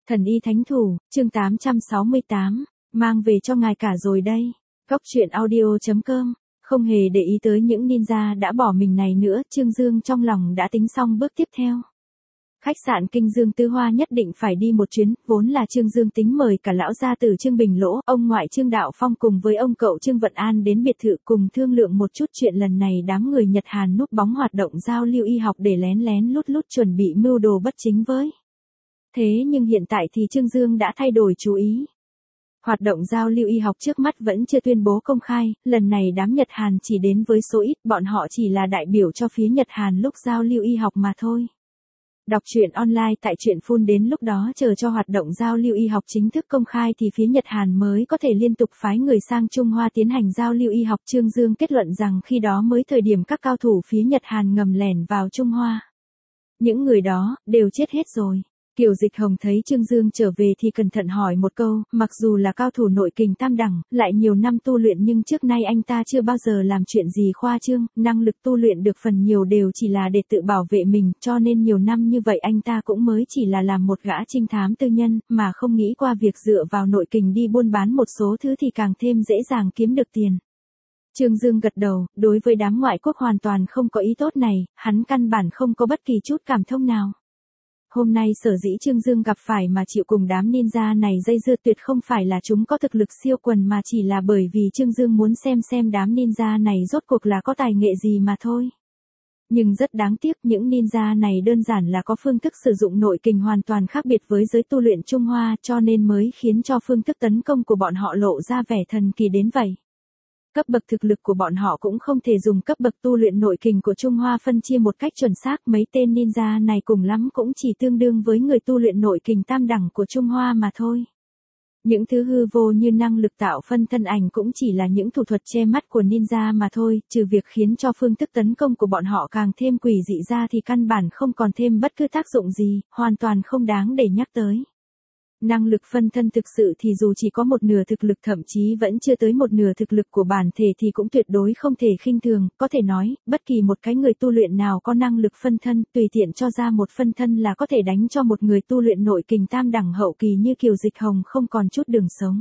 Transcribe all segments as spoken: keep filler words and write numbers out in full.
Thần y thánh thủ, chương tám trăm sáu mươi tám, mang về cho ngài cả rồi đây. Góc truyện audio chấm com, không hề để ý tới những ninja đã bỏ mình này nữa, Trương Dương trong lòng đã tính xong bước tiếp theo. Khách sạn Kinh Dương Tứ Hoa nhất định phải đi một chuyến, vốn là Trương Dương tính mời cả lão gia tử Trương Bình Lỗ, ông ngoại Trương Đạo Phong cùng với ông cậu Trương Vận An đến biệt thự cùng thương lượng một chút chuyện lần này đám người Nhật Hàn núp bóng hoạt động giao lưu y học để lén lén lút lút chuẩn bị mưu đồ bất chính với. Thế nhưng hiện tại thì Trương Dương đã thay đổi chú ý. Hoạt động giao lưu y học trước mắt vẫn chưa tuyên bố công khai, lần này đám Nhật Hàn chỉ đến với số ít, bọn họ chỉ là đại biểu cho phía Nhật Hàn lúc giao lưu y học mà thôi. Đọc truyện online tại truyện phun đến lúc đó chờ cho hoạt động giao lưu y học chính thức công khai thì phía Nhật Hàn mới có thể liên tục phái người sang Trung Hoa tiến hành giao lưu y học. Trương Dương kết luận rằng khi đó mới thời điểm các cao thủ phía Nhật Hàn ngầm lẻn vào Trung Hoa. Những người đó, đều chết hết rồi. Kiều Dịch Hồng thấy Trương Dương trở về thì cẩn thận hỏi một câu, mặc dù là cao thủ nội kình tam đẳng, lại nhiều năm tu luyện nhưng trước nay anh ta chưa bao giờ làm chuyện gì khoa trương, năng lực tu luyện được phần nhiều đều chỉ là để tự bảo vệ mình, cho nên nhiều năm như vậy anh ta cũng mới chỉ là làm một gã trinh thám tư nhân, mà không nghĩ qua việc dựa vào nội kình đi buôn bán một số thứ thì càng thêm dễ dàng kiếm được tiền. Trương Dương gật đầu, đối với đám ngoại quốc hoàn toàn không có ý tốt này, hắn căn bản không có bất kỳ chút cảm thông nào. Hôm nay sở dĩ Trương Dương gặp phải mà chịu cùng đám ninja này dây dưa tuyệt không phải là chúng có thực lực siêu quần mà chỉ là bởi vì Trương Dương muốn xem xem đám ninja này rốt cuộc là có tài nghệ gì mà thôi. Nhưng rất đáng tiếc những ninja này đơn giản là có phương thức sử dụng nội kình hoàn toàn khác biệt với giới tu luyện Trung Hoa cho nên mới khiến cho phương thức tấn công của bọn họ lộ ra vẻ thần kỳ đến vậy. Cấp bậc thực lực của bọn họ cũng không thể dùng cấp bậc tu luyện nội kình của Trung Hoa phân chia một cách chuẩn xác, mấy tên ninja này cùng lắm cũng chỉ tương đương với người tu luyện nội kình tam đẳng của Trung Hoa mà thôi. Những thứ hư vô như năng lực tạo phân thân ảnh cũng chỉ là những thủ thuật che mắt của ninja mà thôi, trừ việc khiến cho phương thức tấn công của bọn họ càng thêm quỷ dị ra thì căn bản không còn thêm bất cứ tác dụng gì, hoàn toàn không đáng để nhắc tới. Năng lực phân thân thực sự thì dù chỉ có một nửa thực lực thậm chí vẫn chưa tới một nửa thực lực của bản thể thì cũng tuyệt đối không thể khinh thường, có thể nói, bất kỳ một cái người tu luyện nào có năng lực phân thân, tùy tiện cho ra một phân thân là có thể đánh cho một người tu luyện nội kình tam đẳng hậu kỳ như Kiều Dịch Hồng không còn chút đường sống.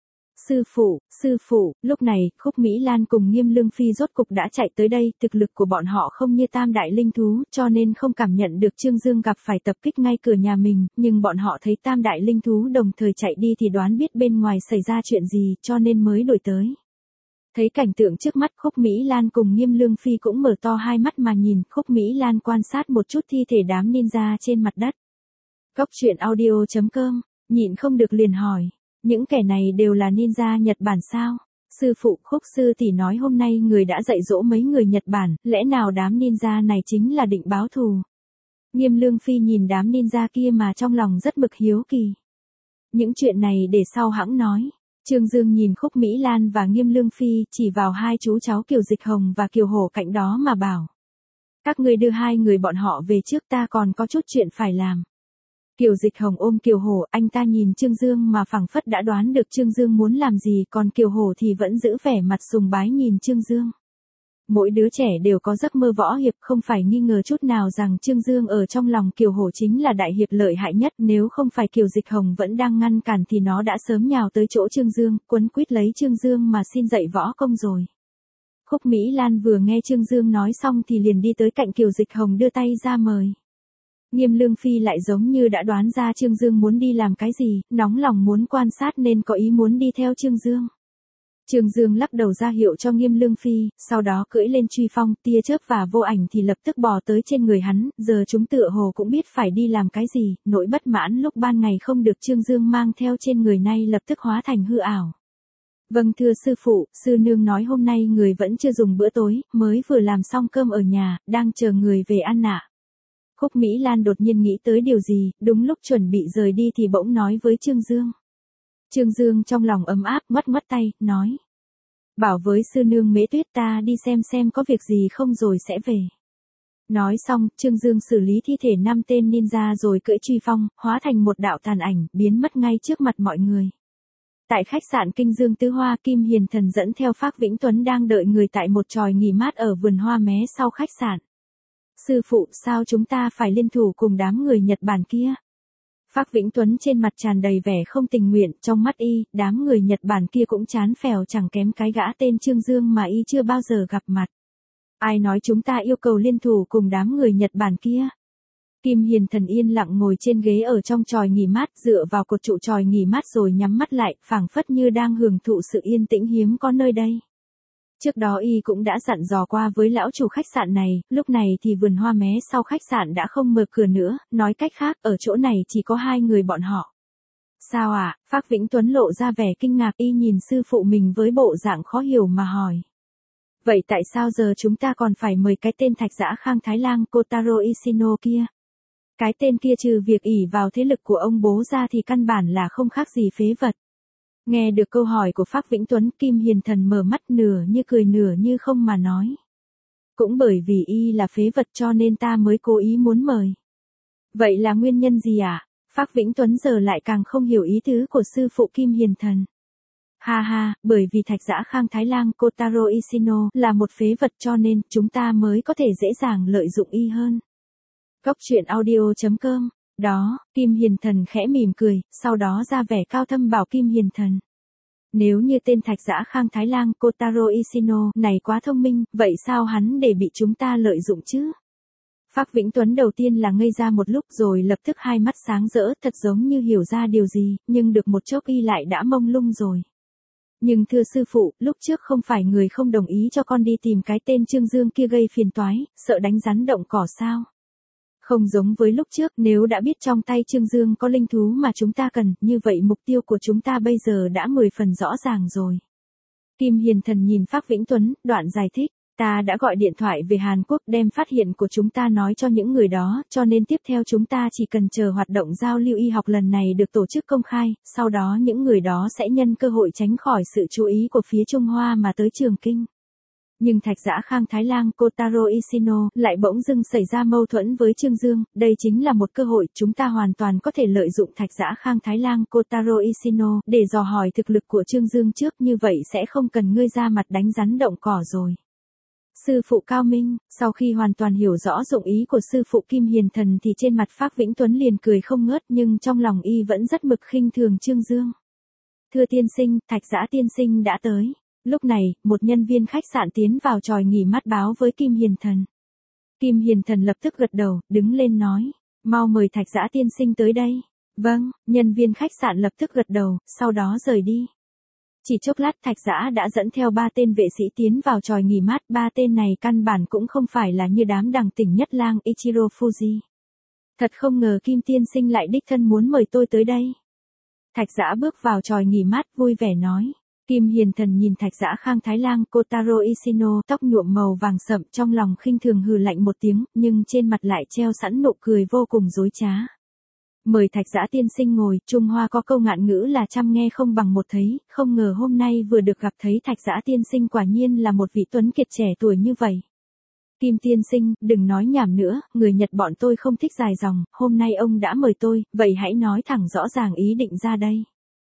Sư phụ, sư phụ, lúc này, Khúc Mỹ Lan cùng Nghiêm Lương Phi rốt cục đã chạy tới đây, thực lực của bọn họ không như tam đại linh thú, cho nên không cảm nhận được Trương Dương gặp phải tập kích ngay cửa nhà mình, nhưng bọn họ thấy tam đại linh thú đồng thời chạy đi thì đoán biết bên ngoài xảy ra chuyện gì, cho nên mới đuổi tới. Thấy cảnh tượng trước mắt Khúc Mỹ Lan cùng Nghiêm Lương Phi cũng mở to hai mắt mà nhìn, Khúc Mỹ Lan quan sát một chút thi thể đám ninja trên mặt đất. Góc truyện audio chấm com, nhịn không được liền hỏi. Những kẻ này đều là ninja Nhật Bản sao? Sư phụ Khúc sư tỷ nói hôm nay người đã dạy dỗ mấy người Nhật Bản, lẽ nào đám ninja này chính là định báo thù? Nghiêm Lương Phi nhìn đám ninja kia mà trong lòng rất bực hiếu kỳ. Những chuyện này để sau hãng nói. Trương Dương nhìn Khúc Mỹ Lan và Nghiêm Lương Phi chỉ vào hai chú cháu Kiều Dịch Hồng và Kiều Hổ cạnh đó mà bảo. Các người đưa hai người bọn họ về trước, ta còn có chút chuyện phải làm. Kiều Dịch Hồng ôm Kiều Hổ, anh ta nhìn Trương Dương mà phảng phất đã đoán được Trương Dương muốn làm gì, còn Kiều Hổ thì vẫn giữ vẻ mặt sùng bái nhìn Trương Dương. Mỗi đứa trẻ đều có giấc mơ võ hiệp, không phải nghi ngờ chút nào rằng Trương Dương ở trong lòng Kiều Hổ chính là đại hiệp lợi hại nhất, nếu không phải Kiều Dịch Hồng vẫn đang ngăn cản thì nó đã sớm nhào tới chỗ Trương Dương, quấn quýt lấy Trương Dương mà xin dạy võ công rồi. Khúc Mỹ Lan vừa nghe Trương Dương nói xong thì liền đi tới cạnh Kiều Dịch Hồng đưa tay ra mời. Nghiêm Lương Phi lại giống như đã đoán ra Trương Dương muốn đi làm cái gì, nóng lòng muốn quan sát nên có ý muốn đi theo Trương Dương. Trương Dương lắc đầu ra hiệu cho Nghiêm Lương Phi, sau đó cưỡi lên truy phong, tia chớp và vô ảnh thì lập tức bò tới trên người hắn, giờ chúng tựa hồ cũng biết phải đi làm cái gì, nỗi bất mãn lúc ban ngày không được Trương Dương mang theo trên người nay lập tức hóa thành hư ảo. Vâng thưa sư phụ, sư nương nói hôm nay người vẫn chưa dùng bữa tối, mới vừa làm xong cơm ở nhà, đang chờ người về ăn ạ. Khúc Mỹ Lan đột nhiên nghĩ tới điều gì, đúng lúc chuẩn bị rời đi thì bỗng nói với Trương Dương. Trương Dương trong lòng ấm áp, ngoắt ngoắt tay, nói. Bảo với sư nương Mễ Tuyết ta đi xem xem có việc gì không rồi sẽ về. Nói xong, Trương Dương xử lý thi thể năm tên ninja rồi cưỡi truy phong, hóa thành một đạo tàn ảnh, biến mất ngay trước mặt mọi người. Tại khách sạn Kinh Dương Tứ Hoa, Kim Hiền Thần dẫn theo Phác Vĩnh Tuấn đang đợi người tại một chòi nghỉ mát ở vườn hoa mé sau khách sạn. Sư phụ, sao chúng ta phải liên thủ cùng đám người Nhật Bản kia? Phác Vĩnh Tuấn trên mặt tràn đầy vẻ không tình nguyện, trong mắt y, đám người Nhật Bản kia cũng chán phèo chẳng kém cái gã tên Trương Dương mà y chưa bao giờ gặp mặt. Ai nói chúng ta yêu cầu liên thủ cùng đám người Nhật Bản kia? Kim Hiền Thần yên lặng ngồi trên ghế ở trong chòi nghỉ mát, dựa vào cột trụ chòi nghỉ mát rồi nhắm mắt lại, phảng phất như đang hưởng thụ sự yên tĩnh hiếm có nơi đây. Trước đó y cũng đã dặn dò qua với lão chủ khách sạn này, lúc này thì vườn hoa mé sau khách sạn đã không mở cửa nữa, nói cách khác, ở chỗ này chỉ có hai người bọn họ. Sao ạ? À? Phác Vĩnh Tuấn lộ ra vẻ kinh ngạc, y nhìn sư phụ mình với bộ dạng khó hiểu mà hỏi. Vậy tại sao giờ chúng ta còn phải mời cái tên thạch giã Khang Thái Lang Kotaro Ishino kia? Cái tên kia trừ việc ỷ vào thế lực của ông bố ra thì căn bản là không khác gì phế vật. Nghe được câu hỏi của Phác Vĩnh Tuấn, Kim Hiền Thần mở mắt nửa như cười nửa như không mà nói. Cũng bởi vì y là phế vật cho nên ta mới cố ý muốn mời. Vậy là nguyên nhân gì ạ? À? Phác Vĩnh Tuấn giờ lại càng không hiểu ý tứ của sư phụ Kim Hiền Thần. Ha ha, bởi vì thạch giã Khang Thái Lang Kotaro Ishino là một phế vật cho nên chúng ta mới có thể dễ dàng lợi dụng y hơn. Góc truyện audio chấm com. Đó, Kim Hiền Thần khẽ mỉm cười, sau đó ra vẻ cao thâm bảo Kim Hiền Thần. Nếu như tên thạch giã Khang Thái Lang Kotaro Ishino này quá thông minh, vậy sao hắn để bị chúng ta lợi dụng chứ? Phác Vĩnh Tuấn đầu tiên là ngây ra một lúc rồi lập tức hai mắt sáng rỡ, thật giống như hiểu ra điều gì, nhưng được một chốc y lại đã mông lung rồi. Nhưng thưa sư phụ, lúc trước không phải người không đồng ý cho con đi tìm cái tên Trương Dương kia gây phiền toái, sợ đánh rắn động cỏ sao? Không giống với lúc trước, nếu đã biết trong tay Trương Dương có linh thú mà chúng ta cần, như vậy mục tiêu của chúng ta bây giờ đã mười phần rõ ràng rồi. Kim Hiền Thần nhìn Phác Vĩnh Tuấn, đoạn giải thích, ta đã gọi điện thoại về Hàn Quốc đem phát hiện của chúng ta nói cho những người đó, cho nên tiếp theo chúng ta chỉ cần chờ hoạt động giao lưu y học lần này được tổ chức công khai, sau đó những người đó sẽ nhân cơ hội tránh khỏi sự chú ý của phía Trung Hoa mà tới Trường Kinh. Nhưng thạch giã Khang Thái Lang Kotaro Ishino lại bỗng dưng xảy ra mâu thuẫn với Trương Dương, đây chính là một cơ hội, chúng ta hoàn toàn có thể lợi dụng thạch giã Khang Thái Lang Kotaro Ishino để dò hỏi thực lực của Trương Dương trước, như vậy sẽ không cần ngươi ra mặt đánh rắn động cỏ rồi. Sư phụ cao minh, sau khi hoàn toàn hiểu rõ dụng ý của sư phụ Kim Hiền Thần thì trên mặt Phác Vĩnh Tuấn liền cười không ngớt, nhưng trong lòng y vẫn rất mực khinh thường Trương Dương. Thưa tiên sinh, thạch giã tiên sinh đã tới. Lúc này, một nhân viên khách sạn tiến vào chòi nghỉ mát báo với Kim Hiền Thần. Kim Hiền Thần lập tức gật đầu, đứng lên nói, mau mời thạch giã tiên sinh tới đây. Vâng, nhân viên khách sạn lập tức gật đầu, sau đó rời đi. Chỉ chốc lát thạch giã đã dẫn theo ba tên vệ sĩ tiến vào chòi nghỉ mát, ba tên này căn bản cũng không phải là như đám đằng tỉnh nhất lang Ichiro Fuji. Thật không ngờ Kim tiên sinh lại đích thân muốn mời tôi tới đây. Thạch giã bước vào chòi nghỉ mát vui vẻ nói. Kim Hiền Thần nhìn thạch giã Khang Thái Lang Kotaro Ishino, tóc nhuộm màu vàng sậm, trong lòng khinh thường hừ lạnh một tiếng, nhưng trên mặt lại treo sẵn nụ cười vô cùng dối trá. Mời thạch giã tiên sinh ngồi, Trung Hoa có câu ngạn ngữ là chăm nghe không bằng một thấy, không ngờ hôm nay vừa được gặp thấy thạch giã tiên sinh quả nhiên là một vị tuấn kiệt trẻ tuổi như vậy. Kim tiên sinh, đừng nói nhảm nữa, người Nhật bọn tôi không thích dài dòng, hôm nay ông đã mời tôi, vậy hãy nói thẳng rõ ràng ý định ra đây.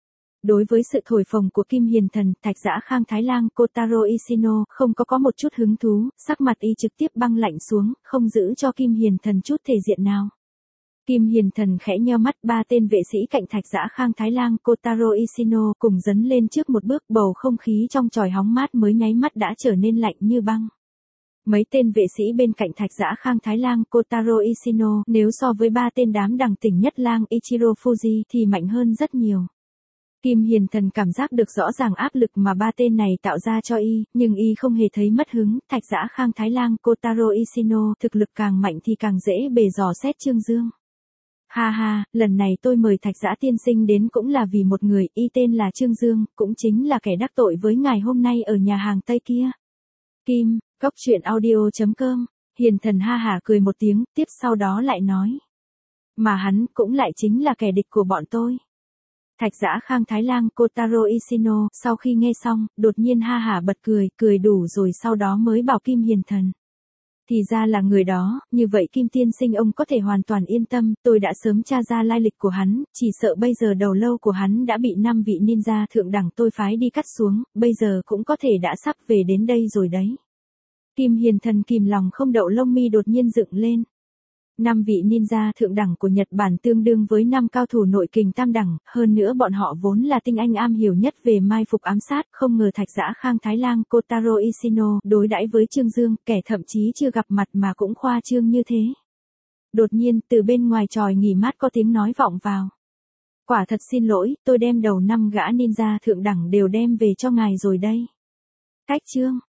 Đối với sự thổi phồng của Kim Hiền Thần, thạch giã Khang Thái Lang Kotaro Ishino không có có một chút hứng thú, sắc mặt y trực tiếp băng lạnh xuống, không giữ cho Kim Hiền Thần chút thể diện nào. Kim Hiền Thần khẽ nheo mắt, ba tên vệ sĩ cạnh thạch giã Khang Thái Lang Kotaro Ishino cùng dấn lên trước một bước, bầu không khí trong chòi hóng mát mới nháy mắt đã trở nên lạnh như băng. Mấy tên vệ sĩ bên cạnh thạch giã Khang Thái Lang Kotaro Ishino nếu so với ba tên đám đằng tỉnh nhất lang Ichiro Fuji thì mạnh hơn rất nhiều. Kim Hiền Thần cảm giác được rõ ràng áp lực mà ba tên này tạo ra cho y, nhưng y không hề thấy mất hứng, thạch giã Khang Thái Lang Kotaro Ishino thực lực càng mạnh thì càng dễ bề dò xét Trương Dương. Ha ha, lần này tôi mời thạch giã tiên sinh đến cũng là vì một người, y tên là Trương Dương, cũng chính là kẻ đắc tội với ngài hôm nay ở nhà hàng Tây kia. Kim, góc truyện audio chấm com, Hiền Thần ha hả cười một tiếng, tiếp sau đó lại nói. Mà hắn cũng lại chính là kẻ địch của bọn tôi. Thạch giã Khang Thái Lang Kotaro Ishino sau khi nghe xong, đột nhiên ha hả bật cười, cười đủ rồi sau đó mới bảo Kim Hiền Thần. Thì ra là người đó, như vậy Kim tiên sinh ông có thể hoàn toàn yên tâm, tôi đã sớm tra ra lai lịch của hắn, chỉ sợ bây giờ đầu lâu của hắn đã bị năm vị ninja thượng đẳng tôi phái đi cắt xuống, bây giờ cũng có thể đã sắp về đến đây rồi đấy. Kim Hiền Thần kìm lòng không đậu lông mi đột nhiên dựng lên. Năm vị ninja thượng đẳng của Nhật Bản tương đương với năm cao thủ nội kình tam đẳng, hơn nữa bọn họ vốn là tinh anh am hiểu nhất về mai phục ám sát, không ngờ Thạch Giã Khang Thái Lang Kotaro Ishino đối đãi với Trương Dương, kẻ thậm chí chưa gặp mặt mà cũng khoa trương như thế. Đột nhiên, từ bên ngoài chòi nghỉ mát có tiếng nói vọng vào. Quả thật xin lỗi, tôi đem đầu năm gã ninja thượng đẳng đều đem về cho ngài rồi đây. Cách chương